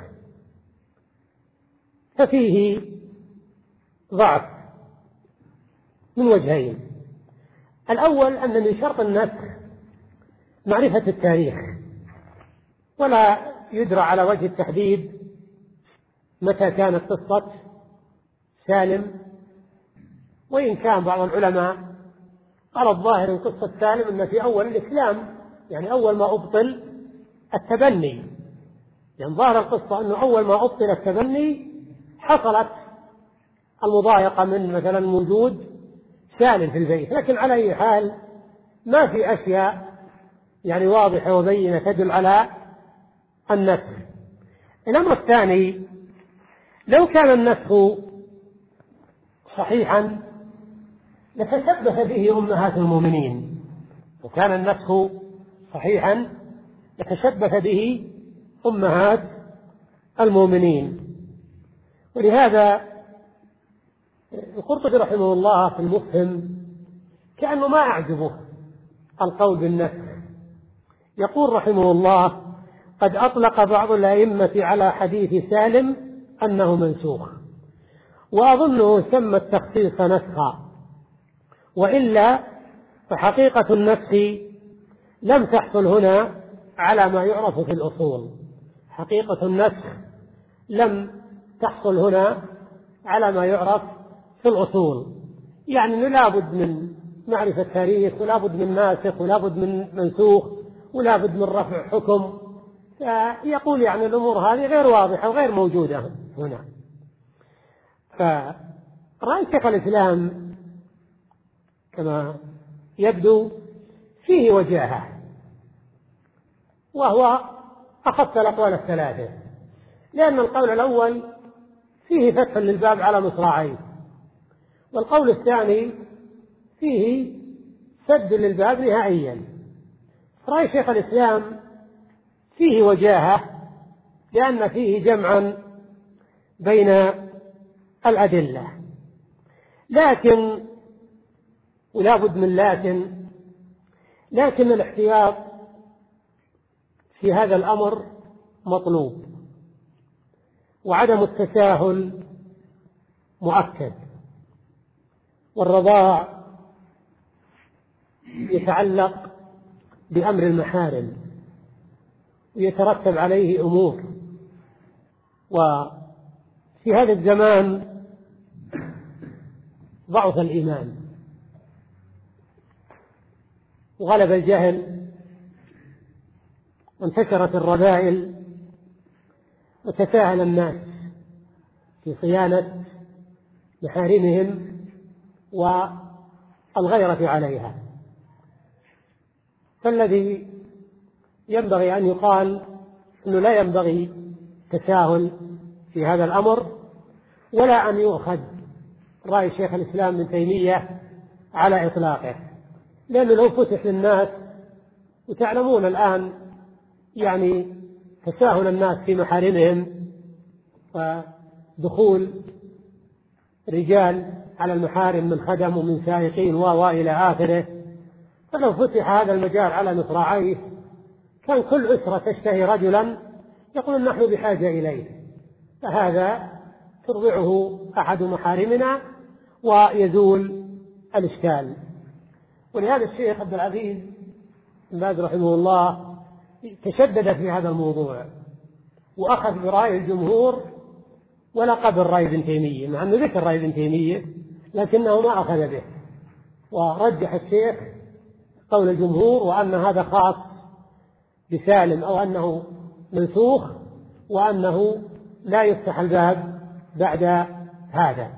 ففيه ضعف من وجهين. الأول أن من شرط النسخ معرفة التاريخ، ولا يدرى على وجه التحديد متى كانت قصة سالم، وإن كان بعض العلماء قال الظاهر من قصة سالم أن في أول الإسلام، يعني أول ما أبطل التبني، يعني ظاهر القصة أنه أول ما أبطل التبني حصلت المضايقة من مثلا وجود سالم في البيت. لكن على أي حال ما في أشياء يعني واضحة وبينة تدل على النسخ. الأمر الثاني: لو كان النسخ صحيحا لتشبث به أمهات المؤمنين، وكان النسخ صحيحا لتشبث به أمهات المؤمنين. ولهذا القرطبي رحمه الله في المفهم كأنه ما أعجبه القول بالنسخ، يقول رحمه الله: قد أطلق بعض الأئمة على حديث سالم أنه منسوخ، وأظنه سمى التخصيص نسخا، وإلا فحقيقة النسخ لم تحصل هنا على ما يعرف في الأصول. حقيقة النسخ لم تحصل هنا على ما يعرف في الأصول، يعني لا بد من معرفة تاريخ، ولا بد من ناسخ، ولا بد من منسوخ، ولا بد من رفع حكم. يقول يعني الأمور هذه غير واضحة وغير موجودة هنا. فرأي شيخ الإسلام كما يبدو فيه وجاهة، وهو أخذ الأقوال الثلاثة، لأن القول الأول فيه فتح للباب على مصراعيه، والقول الثاني فيه سد للباب نهائيا. رأي شيخ الإسلام فيه وجاهة، لأن فيه جمعا بين الأدلة، لكن ولا بد من لكن لكن الاحتياط في هذا الأمر مطلوب، وعدم التساهل مؤكد. والرضاع يتعلق بأمر المحارم ويترتب عليه أمور، وفي هذا الزمان ضعف الإيمان وغلب الجهل وانتشرت الرذائل، وتساهل الناس في صيانة محارمهم والغيرة عليها. فالذي ينبغي أن يقال أنه لا ينبغي تساهل في هذا الأمر، ولا أن يؤخذ رأي شيخ الإسلام ابن تيمية على إطلاقه، لأنه لو فتح للناس، وتعلمون الآن يعني تساهل الناس في محارمهم ودخول رجال على المحارم من خدم ومن سائقين وإلى آخره، فلو فتح هذا المجال على مصراعيه كان كل أسرة تشتهي رجلا يقول نحن بحاجة إليه، فهذا ترضعه أحد محارمنا ويزول الإشكال. ولهذا الشيخ عبد العزيز بن باز رحمه الله تشدد في هذا الموضوع، وأخذ برأي الجمهور ولا قبل رأي ابن تيمية، مع أنه ذكر رأي ابن تيمية لكنه ما أخذ به، ورجح الشيخ قول الجمهور وأن هذا خاص بسالم، أو أنه منسوخ، وأنه لا يفتح الباب بعد هذا.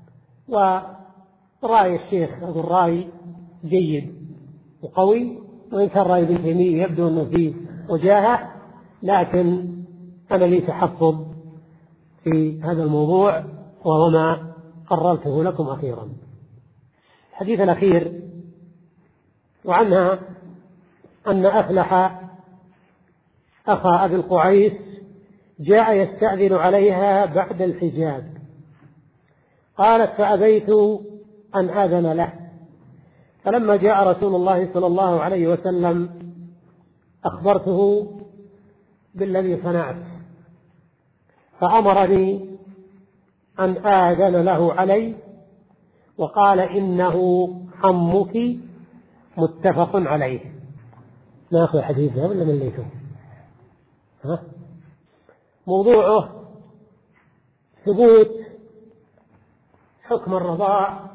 ورأي الشيخ أقول رأي جيد وقوي، وإن كان رأي ابن تيمية يبدو أنه فيه وجاهة، لكن أنا لي تحفظ في هذا الموضوع، وهو ما قررته لكم أخيرا. الحديث الأخير وعنها أن أفلح أخا أبي القعيس جاء يستأذن عليها بعد الحجاب، قالت فأبيت أن آذن له، فلما جاء رسول الله صلى الله عليه وسلم أخبرته بالذي صنعت، فأمرني أن آذن له علي، وقال إنه عمك، متفق عليه. ناخذ حديثها ولا مليته؟ ها؟ موضوعه ثبوت حكم الرضاع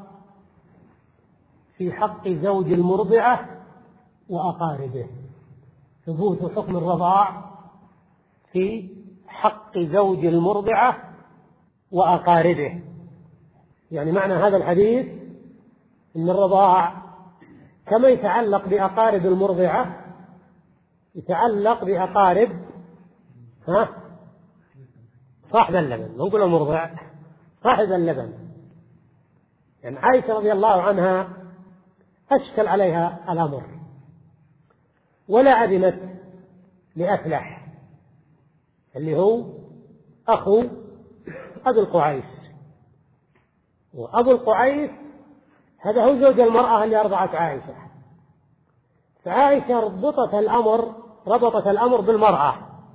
في حق زوج المرضعة وأقاربه. ثبوت حكم الرضاع في حق زوج المرضعة وأقاربه. يعني معنى هذا الحديث إن الرضاع كما يتعلق بأقارب المرضعة يتعلق بأقارب ها صاحب اللبن، مو نقول المرضع، صاحب اللبن. يعني عائشة رضي الله عنها أشكل عليها الأمر ولا أذنت لأفلح اللي هو أخو أبو القعيس، وأبو القعيس هذا هو زوج المرأة اللي أرضعت عائشة. فعائشة ربطت الأمر ربطت الأمر بالمرأة،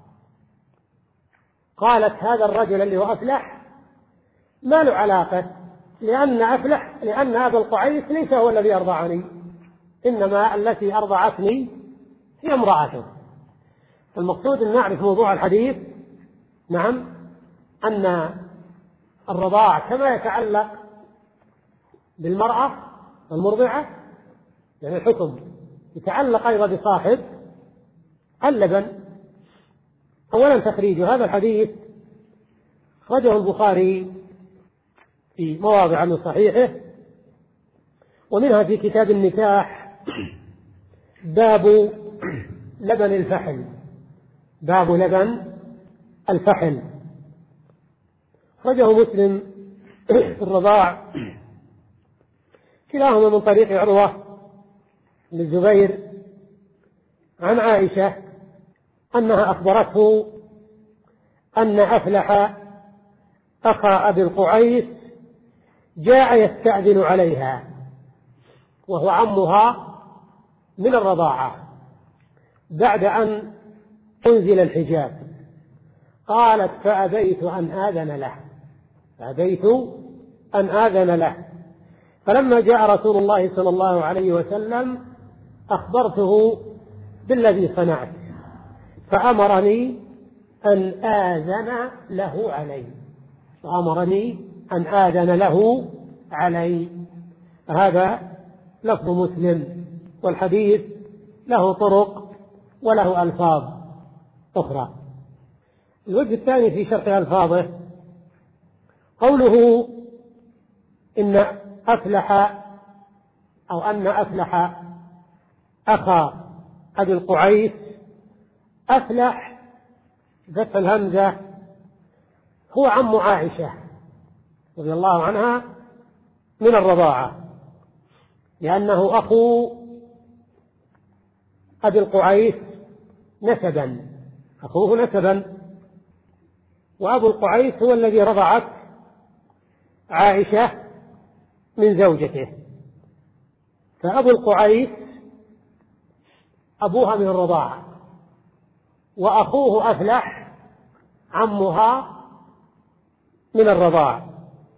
قالت هذا الرجل اللي هو أفلح ما له علاقة، لأن أفلح لأن أبا القعيس ليس هو الذي أرضعني، إنما التي أرضعتني هي امرأته. المقصود أن نعرف موضوع الحديث، نعم، أن الرضاع كما يتعلق بالمرأة المرضعة، يعني الحكم يتعلق أيضا بصاحب اللبن. أولا تخريج هذا الحديث خرجه البخاري في مواضع من صحيحه، ومنها في كتاب النكاح باب لبن الفحل، باب لبن الفحل. خرجه مسلم في الرضاع كلاهما من طريق عروة بن الزبير عن عائشة أنها أخبرته أن أفلح أخا أبي القعيس جاء يستأذن عليها، وهو عمها من الرضاعة، بعد أن أنزل الحجاب. قالت فأبيت أن آذن له، فأبيت أن آذن له، فلما جاء رسول الله صلى الله عليه وسلم أخبرته بالذي صنعت، فأمرني أن آذن له علي، فأمرني أن آذن له علي. هذا لفظ مسلم، والحديث له طرق وله ألفاظ أخرى. الوجه الثاني في شرح ألفاظه قوله إن أفلح أو أن أفلح أخا أبي القعيس، أفلح فتح الهمزة هو عم عائشة رضي الله عنها من الرضاعة، لأنه أخو أبي القعيس نسبا، أخوه نسبا، وأبو القعيس هو الذي رضعت عائشة من زوجته، فأبو القعيس أبوها من الرضاعة، وأخوه أفلح عمها من الرضاعة.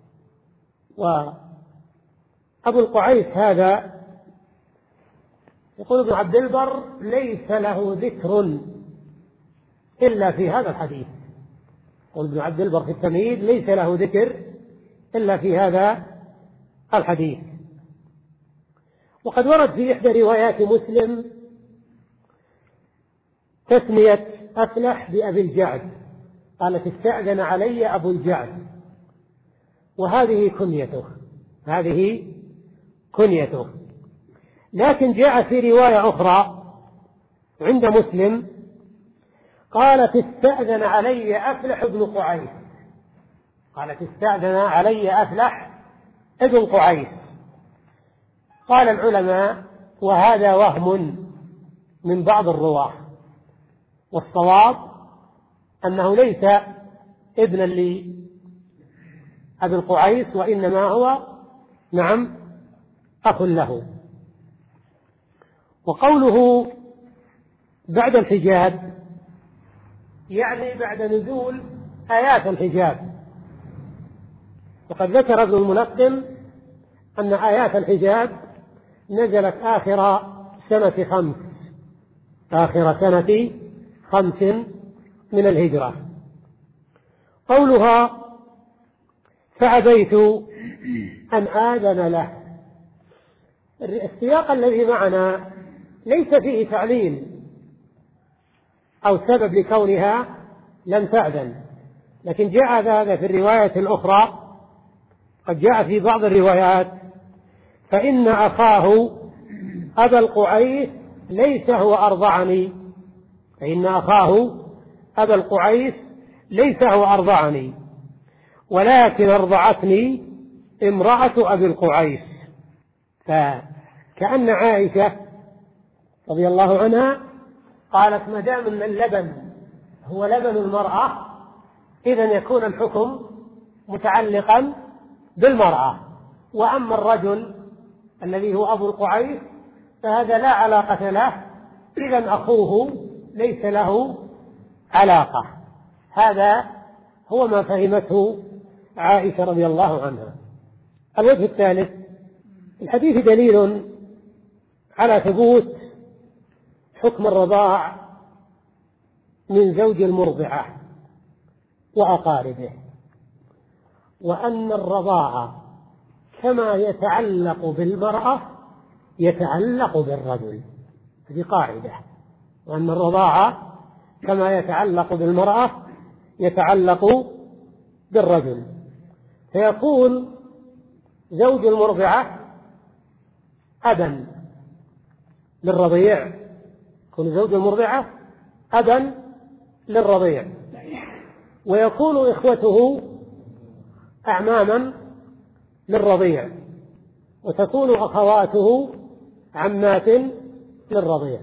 وأبو القعيس هذا يقول ابن عبد البر ليس له ذكر إلا في هذا الحديث، يقول ابن عبد البر في التمهيد ليس له ذكر إلا في هذا الحديث. وقد ورد في إحدى روايات مسلم تسمية أفلح بأبي الجعد، قالت استأذن علي أبو الجعد، وهذه كنيته، هذه كنيته. لكن جاء في رواية أخرى عند مسلم قالت استأذن علي أفلح ابن قعيس، قالت استأذن علي أفلح ابن قعيس. قال العلماء وهذا وهم من بعض الرواة، والصواب أنه ليس ابنا لأبي القعيس، وإنما هو نعم أخ له. وقوله بعد الحجاب يعني بعد نزول آيات الحجاب، وقد ذكر ابن الملقن أن آيات الحجاب نزلت آخر سنة خمس آخر سنة خمس من الهجرة. قولها فأبيت أن آذن له، السياق الذي معنا ليس فيه تعليل أو سبب لكونها لم تأذن، لكن جاء هذا في الرواية الأخرى، قد جاء في بعض الروايات فإن أخاه أبا القعيس ليس هو أرضعني، فإن أخاه أبا القعيس ليس هو أرضعني، ولكن أرضعتني امرأة أبي القعيس. فكأن عائشة رضي الله عنها قالت ما دام أن اللبن هو لبن المرأة إذن يكون الحكم متعلقا بالمرأة، وأما الرجل الذي هو أبو القعيس فهذا لا علاقة له، إذن أخوه ليس له علاقة. هذا هو ما فهمته عائشة رضي الله عنها. الوجه الثالث: الحديث دليل على ثبوت حكم الرضاع من زوج المرضعة وأقاربه، وأن الرضاعة كما يتعلق بالمرأة يتعلق بالرجل. هذه قاعدة، وأن الرضاعة كما يتعلق بالمرأة يتعلق بالرجل. فيكون زوج المرضعة أبا للرضيع، يكون زوج المرضعة أبا للرضيع، ويكون إخوته أعماما للرضيع، وتكون أخواته عمات للرضيع،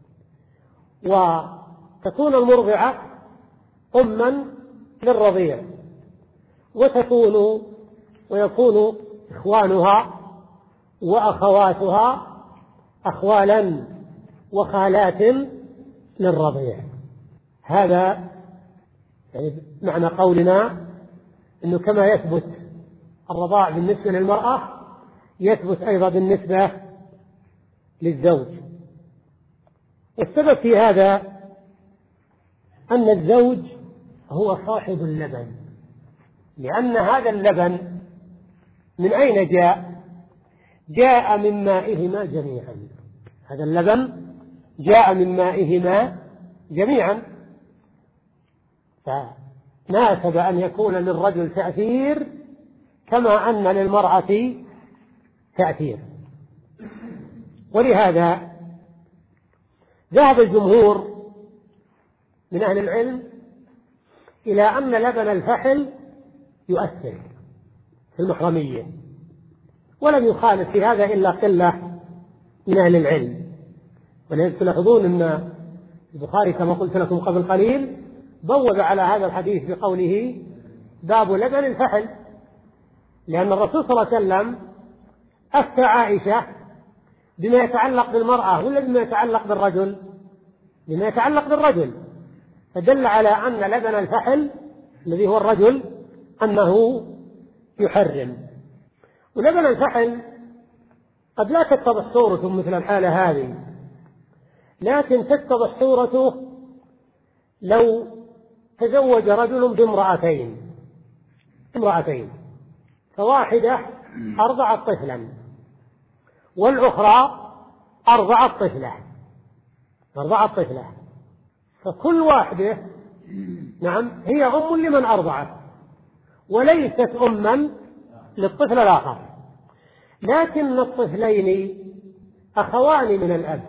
وتكون المرضعة أما للرضيع، وتكون ويكون إخوانها وأخواتها أخوالا وخالات للرضيع. هذا يعني معنى قولنا أنه كما يثبت الرضاع بالنسبة للمرأة يثبت أيضا بالنسبة للزوج. والسبب في هذا أن الزوج هو صاحب اللبن، لأن هذا اللبن من أين جاء؟ جاء من مائهما جميعا. هذا اللبن جاء من مائهما جميعا، فناسب أن يكون للرجل تأثير كما أن للمرأة تأثير. ولهذا ذهب الجمهور من أهل العلم إلى أن لبن الفحل يؤثر في المحرمية، ولم يخالف في هذا إلا قلة من أهل العلم. ولذلك تلاحظون أن البخاري كما قلت لكم قبل قليل بوب على هذا الحديث بقوله باب لبن الفحل، لأن الرسول صلى الله عليه وسلم أفتى عائشة بما يتعلق بالمرأة ولا بما يتعلق بالرجل؟ بما يتعلق بالرجل، فدل على أن لبن الفحل الذي هو الرجل أنه يحرم. ولبن الفحل قد لا تتضح صورته مثل الحالة هذه، لكن تتضح صورته لو تزوج رجل بامرأتين امرأتين فواحدة أرضعت طفلا والأخرى أرضعت طفلة أرضعت طفلة فكل واحدة نعم هي أم لمن أرضعت وليست أما للطفل الآخر، لكن الطفلين أخوان من الأب،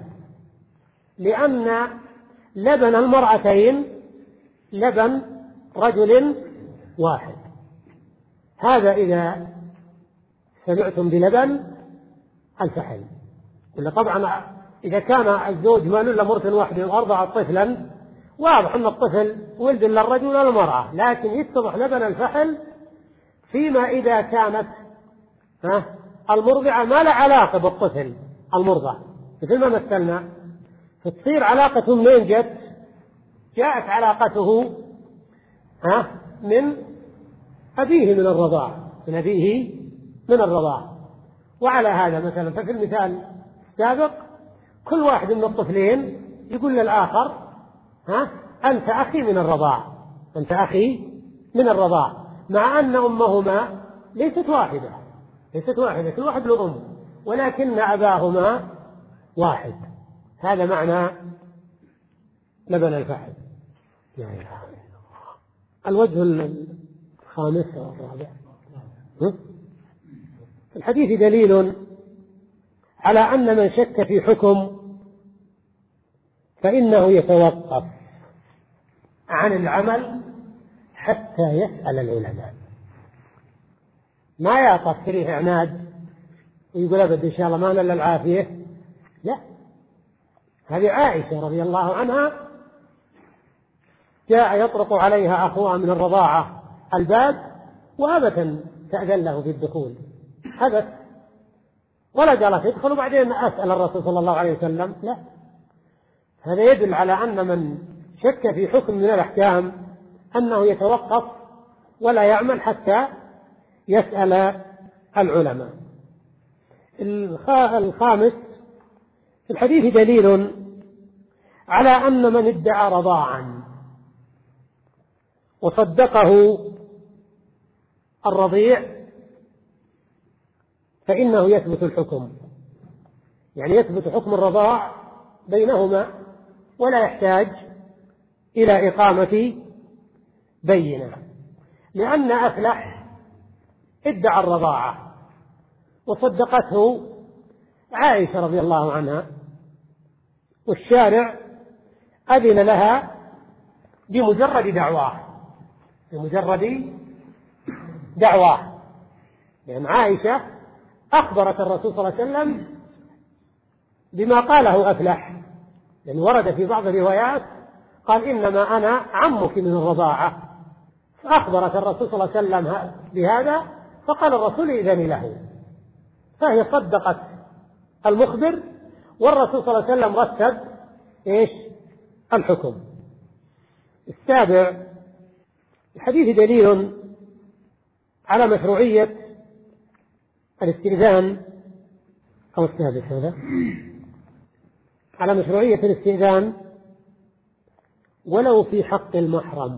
لأن لبن المرأتين لبن رجل واحد. هذا إذا سمعتم بلبن الفحل. ولا طبعا إذا كان الزوج ما له مرة واحدة وأرضع طفلا واضح أن الطفل ولد للرجل ولا المرأة، لكن يتضح لبن الفحل فيما إذا كانت ها المرضعة ما لا علاقة بالطفل المرضع، مثل ما مثلنا، فتصير علاقته منين جت؟ جاءت علاقته ها من أبيه من الرضاع من أبيه من الرضاع. وعلى هذا مثلا ففي المثال السابق كل واحد من الطفلين يقول للآخر ها أنت أخي من الرضاع أنت أخي من الرضاع، مع أن أمهما ليست واحدة ليست واحدة كل واحد له أم، ولكن أباهما واحد. هذا معنى لبن الفحل. الوجه الخامس والرابع: الحديث دليل على أن من شك في حكم فإنه يتوقف عن العمل حتى يسأل العلماء، ما يعطى تريح عناد ويقول أبد إن شاء الله ما نل العافية، لا. هذه عائشة رضي الله عنها جاء يطرق عليها أخوها من الرضاعة الباب وأبت تأذن له في الدخول، أبت ولا قالت يدخل وبعدين أسأل الرسول صلى الله عليه وسلم، لا. هذا يدل على أن من شك في حكم من الأحكام أنه يتوقف ولا يعمل حتى يسأل العلماء. الخامس، في الحديث دليل على أن من ادعى رضاعا وصدقه الرضيع فإنه يثبت الحكم، يعني يثبت حكم الرضاع بينهما ولا يحتاج إلى إقامة بينة، لأن أفلح ادعى الرضاعة وصدقته عائشة رضي الله عنها، والشارع أذن لها بمجرد دعواه بمجرد دعواه لأن عائشة أخبرت الرسول صلى الله عليه وسلم بما قاله أفلح، لأن ورد في بعض الروايات قال إنما أنا عمك من الرضاعة، فأخبرت الرسول صلى الله عليه وسلم بهذا، فقال الرسول إذن له، فهي صدقت المخبر، والرسول صلى الله عليه وسلم رتب إيش الحكم. السابع، الحديث دليل على مشروعية الاستئذان، أو السادس هذا، على مشروعية الاستئذان ولو في حق المحرم،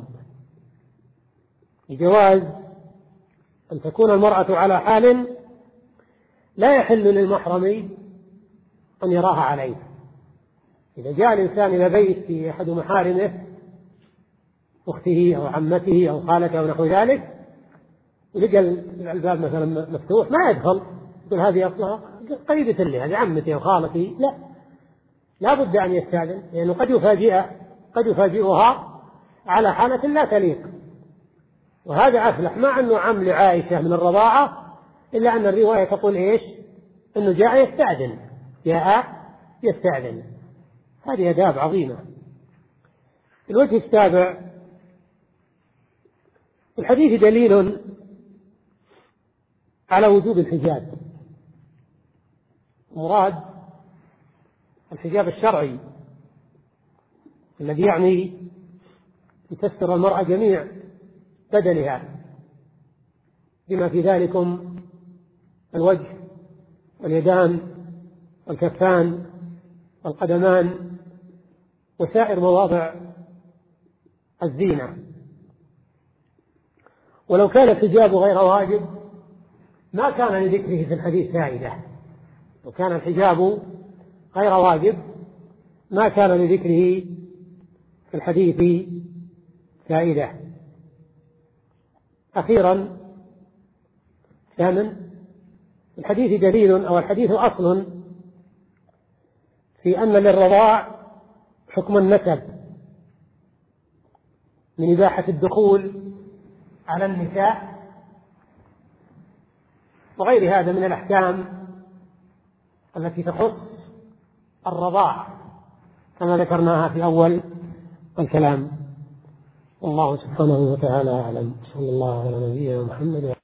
بجواز أن تكون المرأة على حال لا يحل للمحرم أن يراها عليه. إذا جاء الإنسان إلى بيت في أحد محارمه، أخته أو عمته أو خالته أو نحو ذلك، ولقى الباب مثلا مفتوح، ما يدخل، يقول هذه أصلها قريبة لي، هذه عمتي أو خالتي، لا، لا بد أن يستأذن، لأنه قد يفاجئ قد يفاجئها على حالة لا تليق. وهذا أفلح مع أنه عم لعائشة من الرضاعة، إلا أن الرواية تقول إيش؟ أنه جاء يستأذن جاء يستأذن هذه آداب عظيمة. الوجه السابع، الحديث دليل على وجوب الحجاب، مراد الحجاب الشرعي الذي يعني يستر المرأة جميع بدنها، بما في ذلكم الوجه واليدان والكفان والقدمان وسائر مواضع الزينة. ولو كان الحجاب غير واجب ما كان لذكره في الحديث فائدة، لو كان الحجاب غير واجب ما كان لذكره في الحديث فائدة. أخيرا، ثامن، الحديث دليل أو الحديث أصل في أن للرضاع حكم النسب من إباحة الدخول على النساء وغير هذا من الأحكام التي تخص الرضاع كما ذكرناها في أول الكلام. والله سبحانه وتعالى أعلم. صلى الله على نبينا محمد.